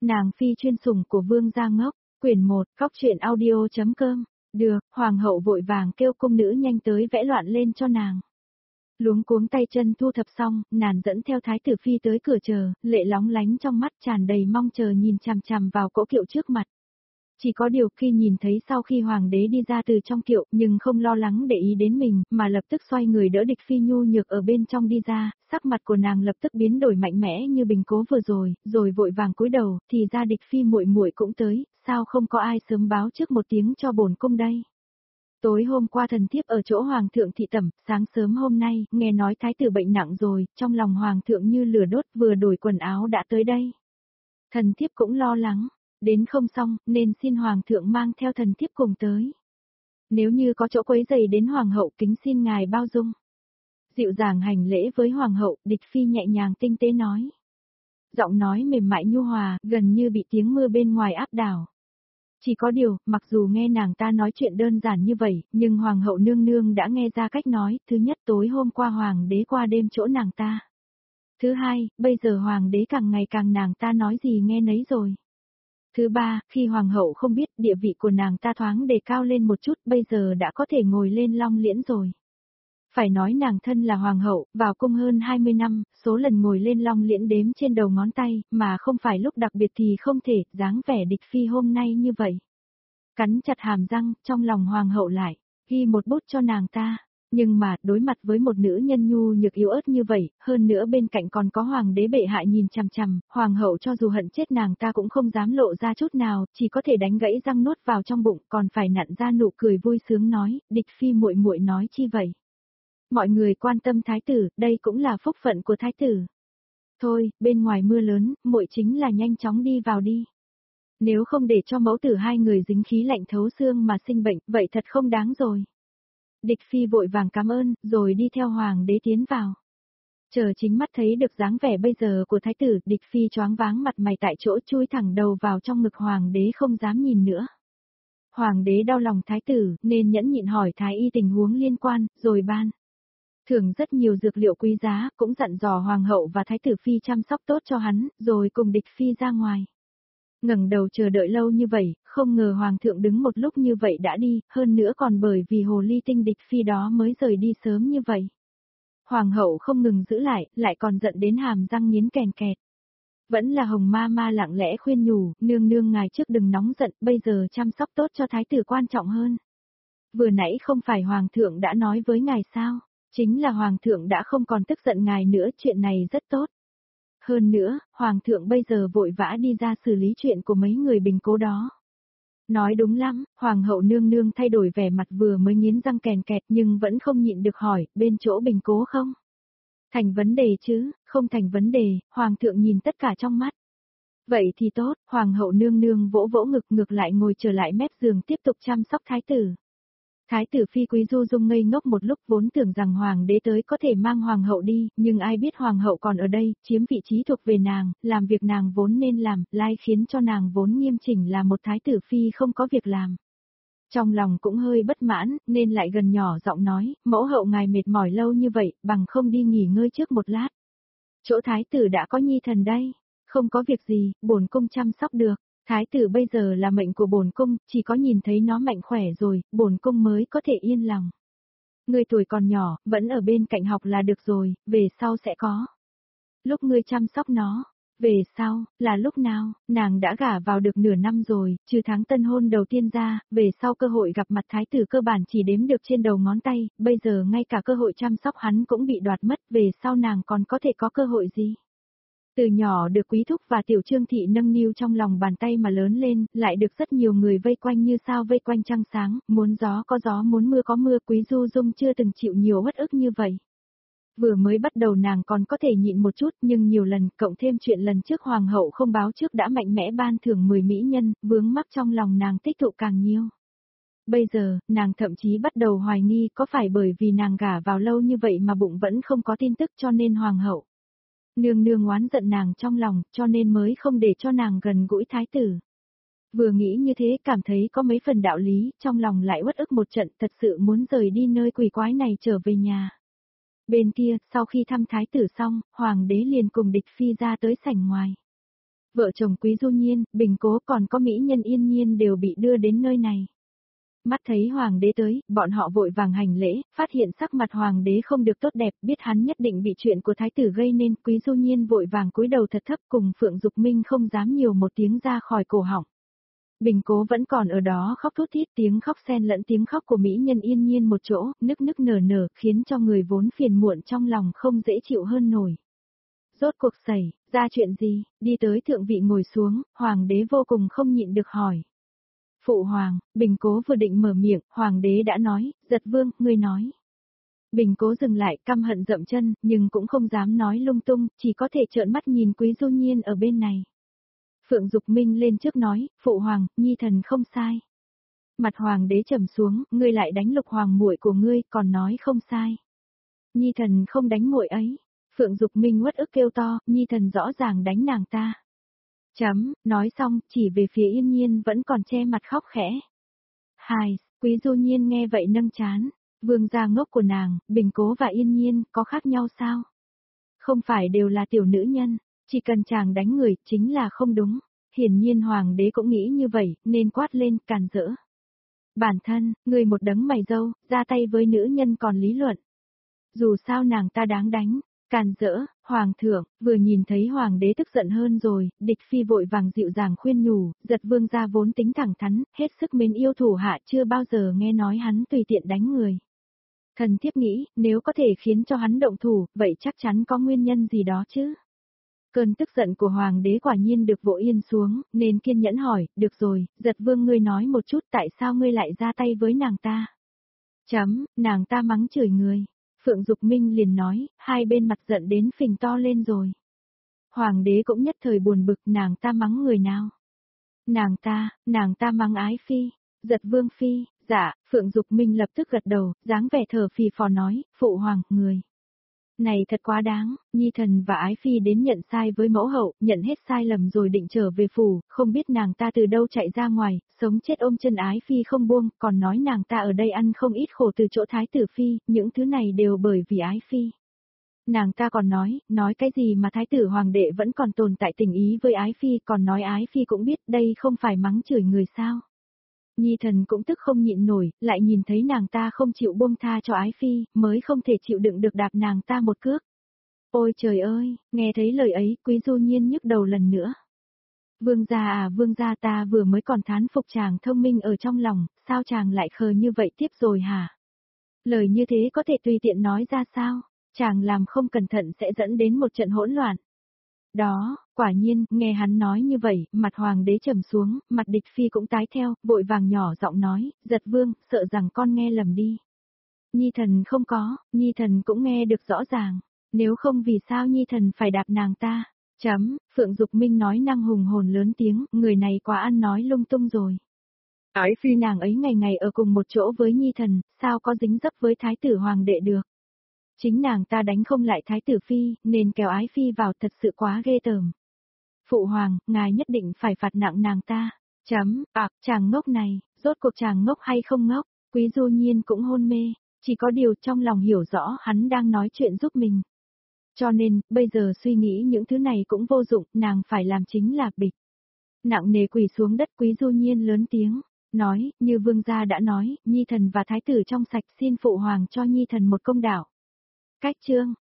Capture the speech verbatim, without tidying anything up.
Nàng phi chuyên sủng của Vương gia ngốc, quyển một, góc truyện audio chấm com. Được, hoàng hậu vội vàng kêu cung nữ nhanh tới vẽ loạn lên cho nàng. Luống cuống tay chân thu thập xong, nàng dẫn theo thái tử phi tới cửa chờ, lệ lóng lánh trong mắt tràn đầy mong chờ nhìn chằm chằm vào cỗ kiệu trước mặt. Chỉ có điều khi nhìn thấy sau khi hoàng đế đi ra từ trong kiệu, nhưng không lo lắng để ý đến mình, mà lập tức xoay người đỡ địch phi nhu nhược ở bên trong đi ra, sắc mặt của nàng lập tức biến đổi mạnh mẽ như bình cố vừa rồi, rồi vội vàng cúi đầu, thì ra địch phi muội muội cũng tới, sao không có ai sớm báo trước một tiếng cho bổn cung đây. Tối hôm qua thần thiếp ở chỗ hoàng thượng thị tẩm, sáng sớm hôm nay, nghe nói thái tử bệnh nặng rồi, trong lòng hoàng thượng như lửa đốt, vừa đổi quần áo đã tới đây. Thần thiếp cũng lo lắng. Đến không xong, nên xin hoàng thượng mang theo thần thiếp cùng tới. Nếu như có chỗ quấy rầy đến hoàng hậu, kính xin ngài bao dung. Dịu dàng hành lễ với hoàng hậu, địch phi nhẹ nhàng tinh tế nói. Giọng nói mềm mại nhu hòa, gần như bị tiếng mưa bên ngoài áp đảo. Chỉ có điều, mặc dù nghe nàng ta nói chuyện đơn giản như vậy, nhưng hoàng hậu nương nương đã nghe ra cách nói. Thứ nhất, tối hôm qua hoàng đế qua đêm chỗ nàng ta. Thứ hai, bây giờ hoàng đế càng ngày càng nàng ta nói gì nghe nấy rồi. Thứ ba, khi hoàng hậu không biết địa vị của nàng ta thoáng đề cao lên một chút, bây giờ đã có thể ngồi lên long liễn rồi. Phải nói nàng thân là hoàng hậu, vào cung hơn hai mươi năm, số lần ngồi lên long liễn đếm trên đầu ngón tay, mà không phải lúc đặc biệt thì không thể, dáng vẻ địch phi hôm nay như vậy. Cắn chặt hàm răng, trong lòng hoàng hậu lại, ghi một bút cho nàng ta. Nhưng mà, đối mặt với một nữ nhân nhu nhược yếu ớt như vậy, hơn nữa bên cạnh còn có hoàng đế bệ hạ nhìn chằm chằm, hoàng hậu cho dù hận chết nàng ta cũng không dám lộ ra chút nào, chỉ có thể đánh gãy răng nuốt vào trong bụng, còn phải nặn ra nụ cười vui sướng nói, địch phi muội muội nói chi vậy. Mọi người quan tâm thái tử, đây cũng là phúc phận của thái tử. Thôi, bên ngoài mưa lớn, muội chính là nhanh chóng đi vào đi. Nếu không để cho mẫu tử hai người dính khí lạnh thấu xương mà sinh bệnh, vậy thật không đáng rồi. Địch phi vội vàng cảm ơn, rồi đi theo hoàng đế tiến vào. Chờ chính mắt thấy được dáng vẻ bây giờ của thái tử, địch phi choáng váng mặt mày tại chỗ chui thẳng đầu vào trong ngực hoàng đế không dám nhìn nữa. Hoàng đế đau lòng thái tử, nên nhẫn nhịn hỏi thái y tình huống liên quan, rồi ban. Thưởng rất nhiều dược liệu quý giá, cũng dặn dò hoàng hậu và thái tử phi chăm sóc tốt cho hắn, rồi cùng địch phi ra ngoài. Ngẩng đầu chờ đợi lâu như vậy, không ngờ hoàng thượng đứng một lúc như vậy đã đi, hơn nữa còn bởi vì hồ ly tinh địch phi đó mới rời đi sớm như vậy. Hoàng hậu không ngừng giữ lại, lại còn giận đến hàm răng nghiến kèn kẹt. Vẫn là hồng ma ma lặng lẽ khuyên nhủ, nương nương ngài trước đừng nóng giận, bây giờ chăm sóc tốt cho thái tử quan trọng hơn. Vừa nãy không phải hoàng thượng đã nói với ngài sao, chính là hoàng thượng đã không còn tức giận ngài nữa, chuyện này rất tốt. Hơn nữa, hoàng thượng bây giờ vội vã đi ra xử lý chuyện của mấy người bình cố đó. Nói đúng lắm, hoàng hậu nương nương thay đổi vẻ mặt vừa mới nghiến răng kèn kẹt nhưng vẫn không nhịn được hỏi, bên chỗ bình cố không? Thành vấn đề chứ, không thành vấn đề, hoàng thượng nhìn tất cả trong mắt. Vậy thì tốt, hoàng hậu nương nương vỗ vỗ ngực ngược lại ngồi trở lại mép giường tiếp tục chăm sóc thái tử. Thái tử phi Quý Du Dung ngây ngốc một lúc vốn tưởng rằng hoàng đế tới có thể mang hoàng hậu đi, nhưng ai biết hoàng hậu còn ở đây, chiếm vị trí thuộc về nàng, làm việc nàng vốn nên làm, lai khiến cho nàng vốn nghiêm chỉnh là một thái tử phi không có việc làm. Trong lòng cũng hơi bất mãn, nên lại gần nhỏ giọng nói, mẫu hậu ngài mệt mỏi lâu như vậy, bằng không đi nghỉ ngơi trước một lát. Chỗ thái tử đã có nhi thần đây, không có việc gì, bổn cung chăm sóc được. Thái tử bây giờ là mệnh của bổn cung, chỉ có nhìn thấy nó mạnh khỏe rồi, bổn cung mới có thể yên lòng. Ngươi tuổi còn nhỏ, vẫn ở bên cạnh học là được rồi, về sau sẽ có. Lúc ngươi chăm sóc nó, về sau, là lúc nào, nàng đã gả vào được nửa năm rồi, trừ tháng tân hôn đầu tiên ra, về sau cơ hội gặp mặt thái tử cơ bản chỉ đếm được trên đầu ngón tay, bây giờ ngay cả cơ hội chăm sóc hắn cũng bị đoạt mất, về sau nàng còn có thể có cơ hội gì? Từ nhỏ được quý thúc và tiểu trương thị nâng niu trong lòng bàn tay mà lớn lên, lại được rất nhiều người vây quanh như sao vây quanh trăng sáng, muốn gió có gió muốn mưa có mưa, Quý Du Dung chưa từng chịu nhiều uất ức như vậy. Vừa mới bắt đầu nàng còn có thể nhịn một chút nhưng nhiều lần, cộng thêm chuyện lần trước hoàng hậu không báo trước đã mạnh mẽ ban thưởng mười mỹ nhân, vướng mắc trong lòng nàng tích tụ càng nhiều. Bây giờ, nàng thậm chí bắt đầu hoài nghi có phải bởi vì nàng gả vào lâu như vậy mà bụng vẫn không có tin tức cho nên hoàng hậu. Nương nương oán giận nàng trong lòng, cho nên mới không để cho nàng gần gũi thái tử. Vừa nghĩ như thế cảm thấy có mấy phần đạo lý, trong lòng lại uất ức một trận, thật sự muốn rời đi nơi quỷ quái này trở về nhà. Bên kia, sau khi thăm thái tử xong, hoàng đế liền cùng địch phi ra tới sảnh ngoài. Vợ chồng Quý Du Nhiên, Bình Cố còn có mỹ nhân Yên Nhiên đều bị đưa đến nơi này. Mắt thấy hoàng đế tới, bọn họ vội vàng hành lễ, phát hiện sắc mặt hoàng đế không được tốt đẹp, biết hắn nhất định bị chuyện của thái tử gây nên, Quý Du Nhiên vội vàng cúi đầu thật thấp, cùng Phượng Dục Minh không dám nhiều một tiếng ra khỏi cổ họng. Bình Cố vẫn còn ở đó khóc thút thít, tiếng khóc xen lẫn tiếng khóc của mỹ nhân Yên Nhiên một chỗ, nức nức nở nở, khiến cho người vốn phiền muộn trong lòng không dễ chịu hơn nổi. Rốt cuộc xảy ra chuyện gì? Đi tới thượng vị ngồi xuống, hoàng đế vô cùng không nhịn được hỏi. Phụ hoàng, Bình Cố vừa định mở miệng, hoàng đế đã nói, Giật Vương, ngươi nói. Bình Cố dừng lại, căm hận dậm chân, nhưng cũng không dám nói lung tung, chỉ có thể trợn mắt nhìn Quý Du Nhiên ở bên này. Phượng Dục Minh lên trước nói, phụ hoàng, nhi thần không sai. Mặt hoàng đế trầm xuống, ngươi lại đánh Lục hoàng muội của ngươi, còn nói không sai. Nhi thần không đánh muội ấy. Phượng Dục Minh uất ức kêu to, nhi thần rõ ràng đánh nàng ta. Chấm, nói xong, chỉ về phía Yên Nhiên vẫn còn che mặt khóc khẽ. Hai, Quý Du Nhiên nghe vậy nâng chán. Vương gia ngốc của nàng, Bình Cố và Yên Nhiên, có khác nhau sao? Không phải đều là tiểu nữ nhân, chỉ cần chàng đánh người, chính là không đúng. Hiển nhiên hoàng đế cũng nghĩ như vậy, nên quát lên, càn rỡ. Bản thân, người một đấng mày râu, ra tay với nữ nhân còn lý luận. Dù sao nàng ta đáng đánh. Càn rỡ, hoàng thượng, vừa nhìn thấy hoàng đế tức giận hơn rồi, địch phi vội vàng dịu dàng khuyên nhủ, Giật Vương gia vốn tính thẳng thắn, hết sức mến yêu thủ hạ, chưa bao giờ nghe nói hắn tùy tiện đánh người. Thần thiếp nghĩ, nếu có thể khiến cho hắn động thủ, vậy chắc chắn có nguyên nhân gì đó chứ. Cơn tức giận của hoàng đế quả nhiên được vỗ yên xuống, nên kiên nhẫn hỏi, được rồi, Giật Vương ngươi nói một chút tại sao ngươi lại ra tay với nàng ta. Chấm, nàng ta mắng chửi người. Phượng Dục Minh liền nói, hai bên mặt giận đến phình to lên rồi. Hoàng đế cũng nhất thời buồn bực, nàng ta mắng người nào? Nàng ta, nàng ta mắng Ái Phi, Giật Vương Phi, dạ, Phượng Dục Minh lập tức gật đầu, dáng vẻ thở phì phò nói, phụ hoàng, người. Này thật quá đáng, nhi thần và Ái Phi đến nhận sai với mẫu hậu, nhận hết sai lầm rồi định trở về phủ, không biết nàng ta từ đâu chạy ra ngoài, sống chết ôm chân Ái Phi không buông, còn nói nàng ta ở đây ăn không ít khổ từ chỗ Thái tử Phi, những thứ này đều bởi vì Ái Phi. Nàng ta còn nói, nói cái gì mà Thái tử Hoàng đệ vẫn còn tồn tại tình ý với Ái Phi, còn nói Ái Phi cũng biết đây không phải mắng chửi người sao. Nhi thần cũng tức không nhịn nổi, lại nhìn thấy nàng ta không chịu buông tha cho Ái Phi, mới không thể chịu đựng được đạp nàng ta một cước. Ôi trời ơi, nghe thấy lời ấy, Quý Du Nhiên nhức đầu lần nữa. Vương gia à, vương gia, ta vừa mới còn thán phục chàng thông minh ở trong lòng, sao chàng lại khờ như vậy tiếp rồi hả? Lời như thế có thể tùy tiện nói ra sao? Chàng làm không cẩn thận sẽ dẫn đến một trận hỗn loạn. Đó, quả nhiên, nghe hắn nói như vậy, mặt hoàng đế trầm xuống, mặt địch phi cũng tái theo, vội vàng nhỏ giọng nói, Giật Vương, sợ rằng con nghe lầm đi. Nhi thần không có, nhi thần cũng nghe được rõ ràng, nếu không vì sao nhi thần phải đạp nàng ta. Chấm, Phượng Dục Minh nói năng hùng hồn lớn tiếng, người này quá ăn nói lung tung rồi. Ái Phi nàng ấy ngày ngày ở cùng một chỗ với nhi thần, sao có dính dấp với thái tử hoàng đệ được. Chính nàng ta đánh không lại thái tử Phi, nên kéo Ái Phi vào thật sự quá ghê tởm. Phụ hoàng, ngài nhất định phải phạt nặng nàng ta. Chấm, ạc, chàng ngốc này, rốt cuộc chàng ngốc hay không ngốc, Quý Du Nhiên cũng hôn mê, chỉ có điều trong lòng hiểu rõ hắn đang nói chuyện giúp mình. Cho nên, bây giờ suy nghĩ những thứ này cũng vô dụng, nàng phải làm chính là bịch. Nặng nề quỳ xuống đất, Quý Du Nhiên lớn tiếng, nói, như vương gia đã nói, nhi thần và thái tử trong sạch, xin phụ hoàng cho nhi thần một công đạo. Cách chương